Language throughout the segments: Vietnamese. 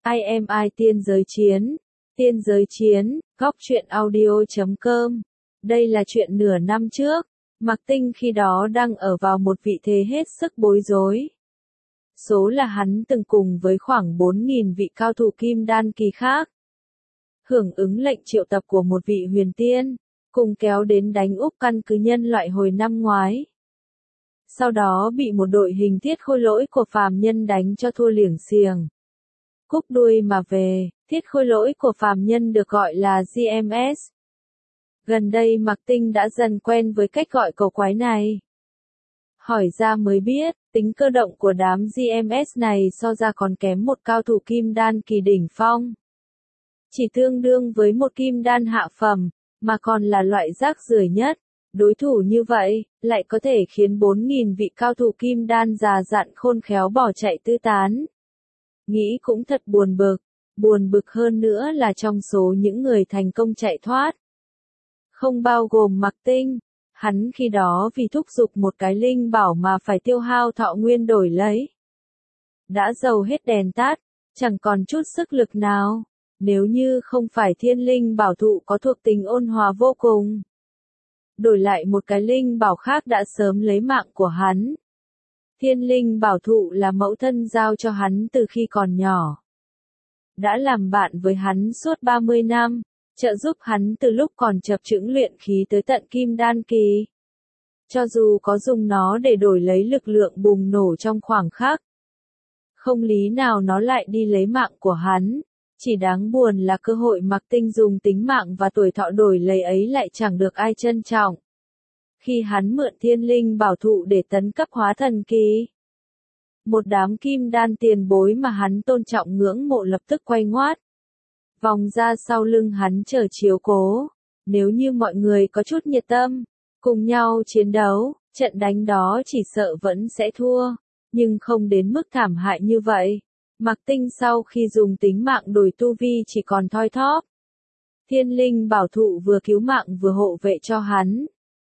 IMI Tiên giới chiến, góc truyện audio.com. Đây là chuyện nửa năm trước, Mạc Tinh khi đó đang ở vào một vị thế hết sức bối rối. Số là hắn từng cùng với khoảng 4.000 vị cao thủ kim đan kỳ khác, hưởng ứng lệnh triệu tập của một vị huyền tiên, cùng kéo đến đánh úp căn cứ nhân loại hồi năm ngoái. Sau đó bị một đội hình thiết khôi lỗi của phàm nhân đánh cho thua liểng xiềng, cúp đuôi mà về. Thiết khôi lỗi của phàm nhân được gọi là GMS. Gần đây Mạc Tinh đã dần quen với cách gọi cầu quái này. Hỏi ra mới biết, tính cơ động của đám GMS này so ra còn kém một cao thủ kim đan kỳ đỉnh phong. Chỉ tương đương với một kim đan hạ phẩm, mà còn là loại rác rưởi nhất. Đối thủ như vậy, lại có thể khiến 4.000 vị cao thủ kim đan già dặn khôn khéo bỏ chạy tứ tán. Nghĩ cũng thật buồn bực. Buồn bực hơn nữa là trong số những người thành công chạy thoát, không bao gồm Mạc Tinh. Hắn khi đó vì thúc giục một cái linh bảo mà phải tiêu hao thọ nguyên đổi lấy. Đã dầu hết đèn tắt, chẳng còn chút sức lực nào. Nếu như không phải thiên linh bảo thụ có thuộc tính ôn hòa vô cùng, đổi lại một cái linh bảo khác đã sớm lấy mạng của hắn. Thiên linh bảo thụ là mẫu thân giao cho hắn từ khi còn nhỏ. Đã làm bạn với hắn suốt 30 năm, trợ giúp hắn từ lúc còn chập chững luyện khí tới tận kim đan kỳ. Cho dù có dùng nó để đổi lấy lực lượng bùng nổ trong khoảng khắc, không lý nào nó lại đi lấy mạng của hắn. Chỉ đáng buồn là cơ hội Mạc Tinh dùng tính mạng và tuổi thọ đổi lấy ấy lại chẳng được ai trân trọng. Khi hắn mượn thiên linh bảo thụ để tấn cấp hóa thần kỳ, một đám kim đan tiền bối mà hắn tôn trọng ngưỡng mộ lập tức quay ngoắt, vòng ra sau lưng hắn chờ chiếu cố. Nếu như mọi người có chút nhiệt tâm, cùng nhau chiến đấu, trận đánh đó chỉ sợ vẫn sẽ thua, nhưng không đến mức thảm hại như vậy. Mạc Tinh sau khi dùng tính mạng đổi tu vi chỉ còn thoi thóp. Thiên linh bảo thụ vừa cứu mạng vừa hộ vệ cho hắn.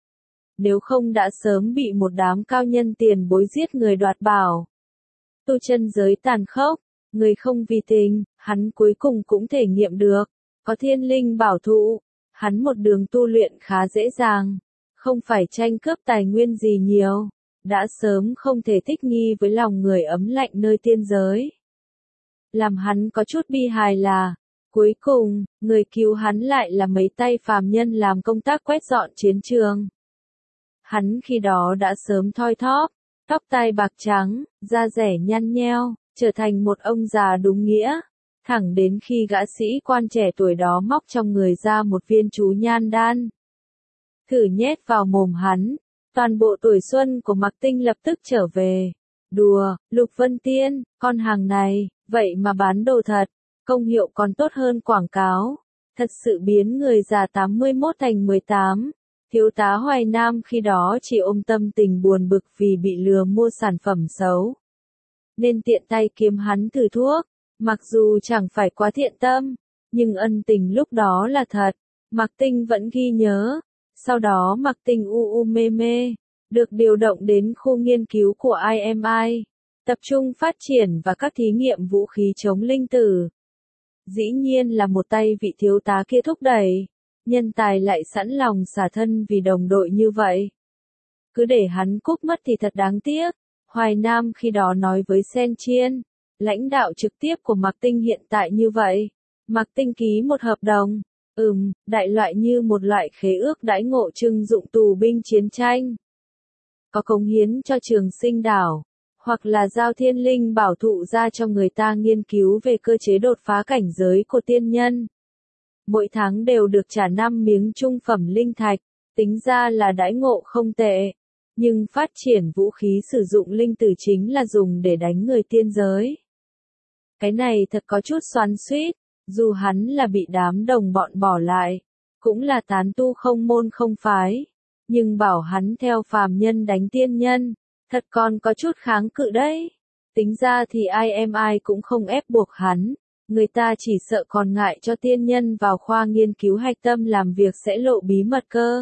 Nếu không đã sớm bị một đám cao nhân tiền bối giết người đoạt bảo. Tu chân giới tàn khốc, người không vì tình, hắn cuối cùng cũng thể nghiệm được. Có thiên linh bảo thụ, hắn một đường tu luyện khá dễ dàng, không phải tranh cướp tài nguyên gì nhiều, đã sớm không thể thích nghi với lòng người ấm lạnh nơi tiên giới. Làm hắn có chút bi hài là, cuối cùng, người cứu hắn lại là mấy tay phàm nhân làm công tác quét dọn chiến trường. Hắn khi đó đã sớm thoi thóp, tóc tai bạc trắng, da rẻ nhăn nheo, trở thành một ông già đúng nghĩa. Thẳng đến khi gã sĩ quan trẻ tuổi đó móc trong người ra một viên chú nhan đan, thử nhét vào mồm hắn, toàn bộ tuổi xuân của Mạc Tinh lập tức trở về. Đùa, Lục Vân Tiên, con hàng này, vậy mà bán đồ thật, công hiệu còn tốt hơn quảng cáo, thật sự biến người già 81 thành 18. Thiếu tá Hoài Nam khi đó chỉ ôm tâm tình buồn bực vì bị lừa mua sản phẩm xấu, nên tiện tay kiếm hắn thử thuốc. Mặc dù chẳng phải quá thiện tâm, nhưng ân tình lúc đó là thật, Mạc Tinh vẫn ghi nhớ. Sau đó Mạc Tinh mê mê, được điều động đến khu nghiên cứu của IMI, tập trung phát triển và các thí nghiệm vũ khí chống linh tử. Dĩ nhiên là một tay vị thiếu tá kia thúc đẩy, nhân tài lại sẵn lòng xả thân vì đồng đội như vậy. Cứ để hắn cúp mất thì thật đáng tiếc. Hoài Nam khi đó nói với Sen Chiên, lãnh đạo trực tiếp của Mạc Tinh hiện tại như vậy. Mạc Tinh ký một hợp đồng, đại loại như một loại khế ước đãi ngộ trưng dụng tù binh chiến tranh. Có cống hiến cho trường sinh đảo, hoặc là giao thiên linh bảo thụ ra cho người ta nghiên cứu về cơ chế đột phá cảnh giới của tiên nhân. Mỗi tháng đều được trả 5 miếng trung phẩm linh thạch, tính ra là đãi ngộ không tệ. Nhưng phát triển vũ khí sử dụng linh tử chính là dùng để đánh người tiên giới. Cái này thật có chút xoắn xuýt, dù hắn là bị đám đồng bọn bỏ lại, cũng là tán tu không môn không phái, nhưng bảo hắn theo phàm nhân đánh tiên nhân, thật còn có chút kháng cự đấy. Tính ra thì IMI cũng không ép buộc hắn, người ta chỉ sợ còn ngại cho tiên nhân vào khoa nghiên cứu hạch tâm làm việc sẽ lộ bí mật cơ.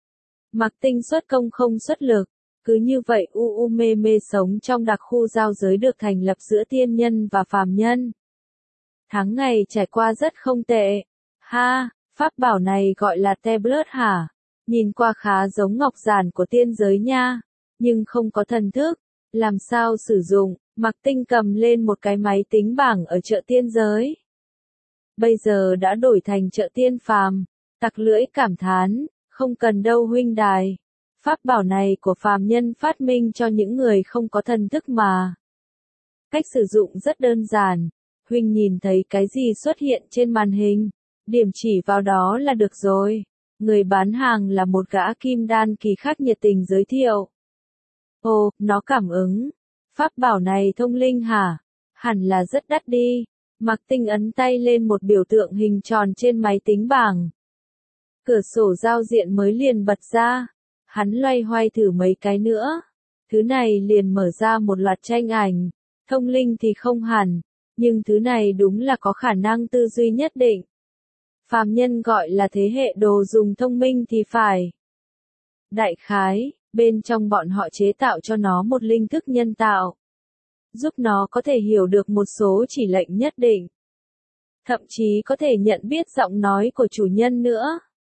Mạc Tinh xuất công không xuất lực, cứ như vậy mê mê sống trong đặc khu giao giới được thành lập giữa tiên nhân và phàm nhân. Tháng ngày trải qua rất không tệ. Ha, pháp bảo này gọi là tablet hả? Nhìn qua khá giống ngọc giản của tiên giới nha, nhưng không có thần thức. Làm sao sử dụng? Mạc Tinh cầm lên một cái máy tính bảng ở chợ tiên giới. Bây giờ đã đổi thành chợ tiên phàm. Tặc lưỡi cảm thán, không cần đâu huynh đài. Pháp bảo này của phàm nhân phát minh cho những người không có thần thức mà. Cách sử dụng rất đơn giản. Huynh nhìn thấy cái gì xuất hiện trên màn hình, điểm chỉ vào đó là được rồi. Người bán hàng là một gã kim đan kỳ khác nhiệt tình giới thiệu. Ồ, nó cảm ứng. Pháp bảo này thông linh hả? Hẳn là rất đắt đi. Mạc Tinh ấn tay lên một biểu tượng hình tròn trên máy tính bảng. Cửa sổ giao diện mới liền bật ra. Hắn loay hoay thử mấy cái nữa. Thứ này liền mở ra một loạt tranh ảnh. Thông linh thì không hẳn, nhưng thứ này đúng là có khả năng tư duy nhất định. Phàm nhân gọi là thế hệ đồ dùng thông minh thì phải. Đại khái, bên trong bọn họ chế tạo cho nó một linh thức nhân tạo, giúp nó có thể hiểu được một số chỉ lệnh nhất định. Thậm chí có thể nhận biết giọng nói của chủ nhân nữa.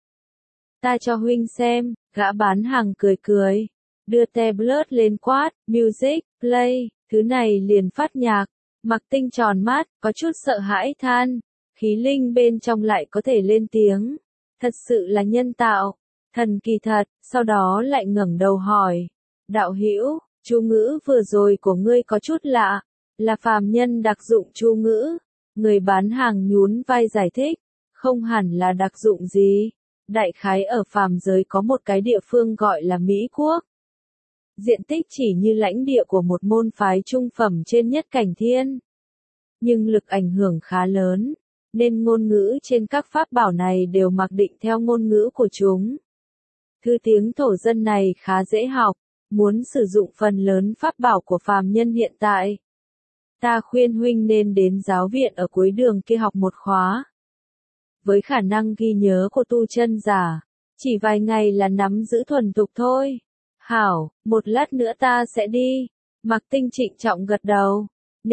Ta cho huynh xem, gã bán hàng cười cười. Đưa tablet lên quát, music, play, thứ này liền phát nhạc. Mạc Tinh tròn mắt, có chút sợ hãi than. Khí linh bên trong lại có thể lên tiếng. Thật sự là nhân tạo. Thần kỳ thật, sau đó lại ngẩng đầu hỏi. Đạo hữu, chú ngữ vừa rồi của ngươi có chút lạ. Là phàm nhân đặc dụng chú ngữ. Người bán hàng nhún vai giải thích. Không hẳn là đặc dụng gì. Đại khái ở phàm giới có một cái địa phương gọi là Mỹ Quốc. Diện tích chỉ như lãnh địa của một môn phái trung phẩm trên nhất cảnh thiên. Nhưng lực ảnh hưởng khá lớn, nên ngôn ngữ trên các pháp bảo này đều mặc định theo ngôn ngữ của chúng. Thứ tiếng thổ dân này khá dễ học, muốn sử dụng phần lớn pháp bảo của phàm nhân hiện tại. Ta khuyên huynh nên đến giáo viện ở cuối đường kia học một khóa. Với khả năng ghi nhớ của tu chân giả, chỉ vài ngày là nắm giữ thuần thục thôi. Hảo, một lát nữa ta sẽ đi. Mạc Tinh trịnh trọng gật đầu.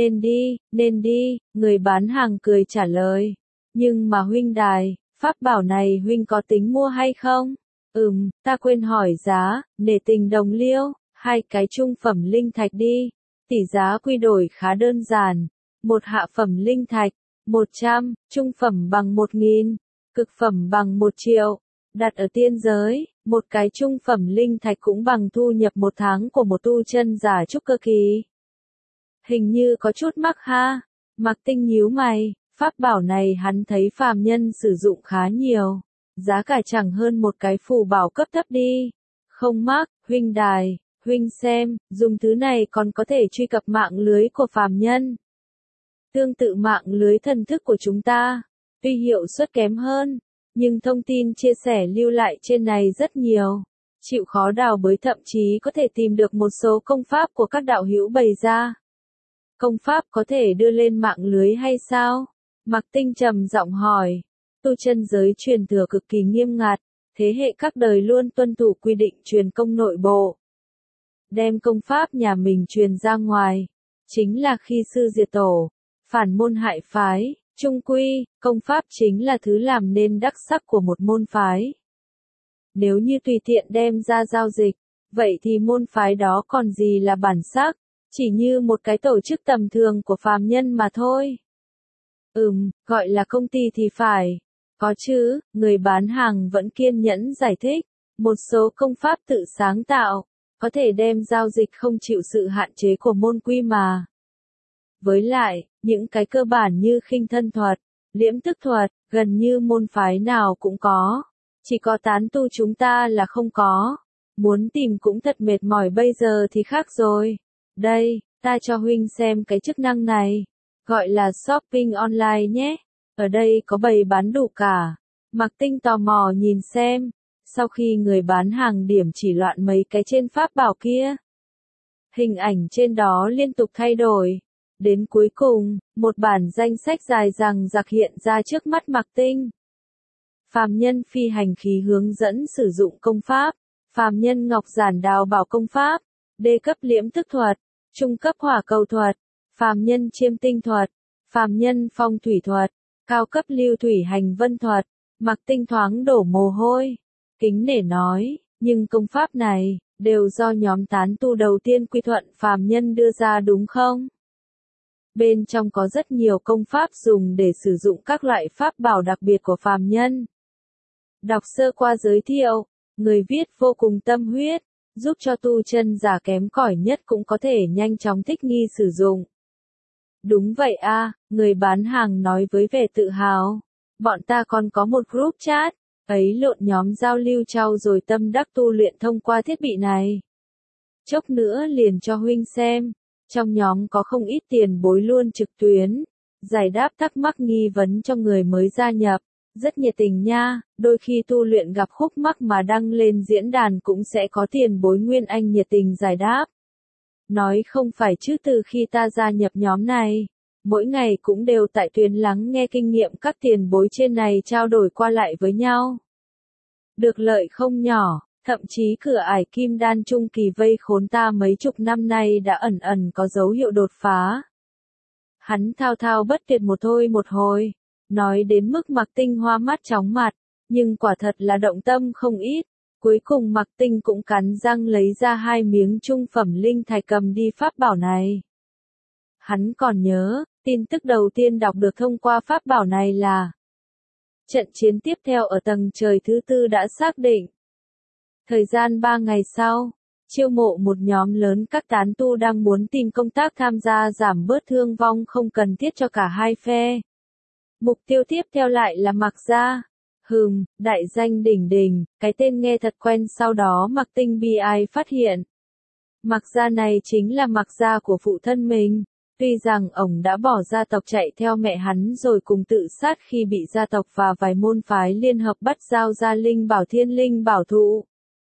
Nên đi, người bán hàng cười trả lời. Nhưng mà huynh đài, pháp bảo này huynh có tính mua hay không? Ta quên hỏi giá, nể tình đồng liêu, 2 cái trung phẩm linh thạch đi. Tỷ giá quy đổi khá đơn giản. Một hạ phẩm linh thạch, 100, trung phẩm bằng 1.000, cực phẩm bằng 1 triệu. Đặt ở tiên giới, một cái trung phẩm linh thạch cũng bằng thu nhập một tháng của một tu chân giả trúc cơ kỳ. Hình như có chút mắc ha. Mạc Tinh nhíu mày, pháp bảo này hắn thấy phàm nhân sử dụng khá nhiều. Giá cả chẳng hơn một cái phù bảo cấp thấp đi. Không mắc, huynh đài, huynh xem, dùng thứ này còn có thể truy cập mạng lưới của phàm nhân. Tương tự mạng lưới thần thức của chúng ta, tuy hiệu suất kém hơn, nhưng thông tin chia sẻ lưu lại trên này rất nhiều. Chịu khó đào bới thậm chí có thể tìm được một số công pháp của các đạo hữu bày ra. Công pháp có thể đưa lên mạng lưới hay sao? Mạc Tinh trầm giọng hỏi. Tu chân giới truyền thừa cực kỳ nghiêm ngặt, thế hệ các đời luôn tuân thủ quy định truyền công nội bộ. Đem công pháp nhà mình truyền ra ngoài, chính là khi sư diệt tổ, phản môn hại phái. Trung quy, công pháp chính là thứ làm nên đắc sắc của một môn phái. Nếu như tùy tiện đem ra giao dịch, vậy thì môn phái đó còn gì là bản sắc, chỉ như một cái tổ chức tầm thường của phàm nhân mà thôi. Gọi là công ty thì phải. Có chứ, người bán hàng vẫn kiên nhẫn giải thích. Một số công pháp tự sáng tạo, có thể đem giao dịch không chịu sự hạn chế của môn quy mà. Với lại, những cái cơ bản như khinh thân thuật, liễm tức thuật, gần như môn phái nào cũng có. Chỉ có tán tu chúng ta là không có. Muốn tìm cũng thật mệt mỏi bây giờ thì khác rồi. Đây, ta cho huynh xem cái chức năng này. Gọi là shopping online nhé. Ở đây có bày bán đủ cả. Mạc Tinh tò mò nhìn xem. Sau khi người bán hàng điểm chỉ loạn mấy cái trên pháp bảo kia, hình ảnh trên đó liên tục thay đổi. Đến cuối cùng, một bản danh sách dài dằng dặc hiện ra trước mắt Mạc Tinh. Phàm nhân phi hành khí hướng dẫn sử dụng công pháp, phàm nhân ngọc giản đào bảo công pháp, đê cấp liễm tức thuật, trung cấp hỏa cầu thuật, phàm nhân chiêm tinh thuật, phàm nhân phong thủy thuật, cao cấp lưu thủy hành vân thuật. Mạc Tinh thoáng đổ mồ hôi, kính nể nói, nhưng công pháp này, đều do nhóm tán tu đầu tiên quy thuận phàm nhân đưa ra đúng không? Bên trong có rất nhiều công pháp dùng để sử dụng các loại pháp bảo đặc biệt của phàm nhân. Đọc sơ qua giới thiệu, người viết vô cùng tâm huyết, giúp cho tu chân giả kém cỏi nhất cũng có thể nhanh chóng thích nghi sử dụng. Đúng vậy a, người bán hàng nói với vẻ tự hào. Bọn ta còn có một group chat, ấy lộn nhóm giao lưu trao dồi tâm đắc tu luyện thông qua thiết bị này. Chốc nữa liền cho huynh xem, trong nhóm có không ít tiền bối luôn trực tuyến, giải đáp thắc mắc nghi vấn cho người mới gia nhập, rất nhiệt tình nha, đôi khi tu luyện gặp khúc mắc mà đăng lên diễn đàn cũng sẽ có tiền bối Nguyên Anh nhiệt tình giải đáp. Nói không phải chứ từ khi ta gia nhập nhóm này, mỗi ngày cũng đều tại tuyến lắng nghe kinh nghiệm các tiền bối trên này trao đổi qua lại với nhau. Được lợi không nhỏ, thậm chí cửa ải kim đan trung kỳ vây khốn ta mấy chục năm nay đã ẩn ẩn có dấu hiệu đột phá. Hắn thao thao bất tuyệt một thôi một hồi, nói đến mức Mạc Tinh hoa mắt chóng mặt, nhưng quả thật là động tâm không ít. Cuối cùng Mạc Tinh cũng cắn răng lấy ra 2 miếng trung phẩm linh thạch cầm đi pháp bảo này. Hắn còn nhớ, tin tức đầu tiên đọc được thông qua pháp bảo này là trận chiến tiếp theo ở tầng trời thứ 4 đã xác định. Thời gian 3 ngày sau, chiêu mộ một nhóm lớn các tán tu đang muốn tìm công tác tham gia giảm bớt thương vong không cần thiết cho cả hai phe. Mục tiêu tiếp theo lại là Mạc gia. Đại danh đỉnh đỉnh, cái tên nghe thật quen sau đó Mạc Tinh bi ai phát hiện. Mạc gia này chính là Mạc gia của phụ thân mình. Tuy rằng ông đã bỏ gia tộc chạy theo mẹ hắn rồi cùng tự sát khi bị gia tộc và vài môn phái liên hợp bắt giao ra linh bảo thiên linh bảo thụ.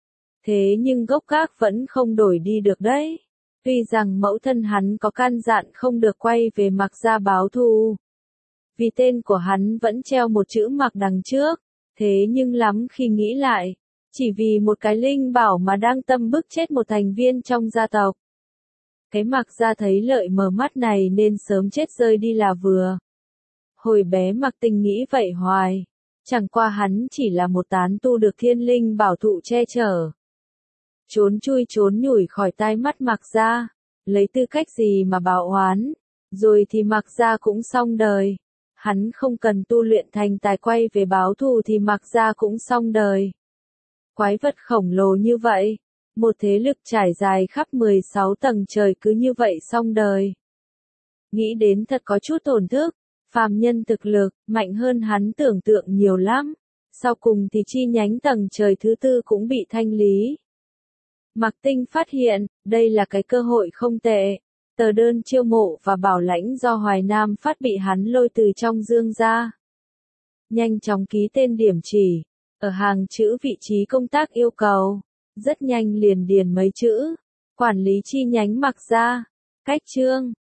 Thế nhưng gốc gác vẫn không đổi đi được đấy. Tuy rằng mẫu thân hắn có căn dặn không được quay về Mạc gia báo thù. Vì tên của hắn vẫn treo một chữ Mạc đằng trước. Thế nhưng lắm khi nghĩ lại, chỉ vì một cái linh bảo mà đang tâm bức chết một thành viên trong gia tộc. Cái Mạc gia thấy lợi mở mắt này nên sớm chết rơi đi là vừa. Hồi bé Mạc Tinh nghĩ vậy hoài, chẳng qua hắn chỉ là một tán tu được thiên linh bảo thụ che chở. Trốn chui trốn nhủi khỏi tai mắt Mạc gia, lấy tư cách gì mà báo oán, rồi thì Mạc gia cũng xong đời. Hắn không cần tu luyện thành tài quay về báo thù thì Mạc gia cũng xong đời. Quái vật khổng lồ như vậy, một thế lực trải dài khắp 16 tầng trời cứ như vậy xong đời. Nghĩ đến thật có chút tổn thức, phàm nhân thực lực, mạnh hơn hắn tưởng tượng nhiều lắm. Sau cùng thì chi nhánh tầng trời thứ 4 cũng bị thanh lý. Mạc Tinh phát hiện, đây là cái cơ hội không tệ. Tờ đơn chiêu mộ và bảo lãnh do Hoài Nam phát bị hắn lôi từ trong dương ra. Nhanh chóng ký tên điểm chỉ, ở hàng chữ vị trí công tác yêu cầu, rất nhanh liền điền mấy chữ, quản lý chi nhánh Mạc gia, cách chương,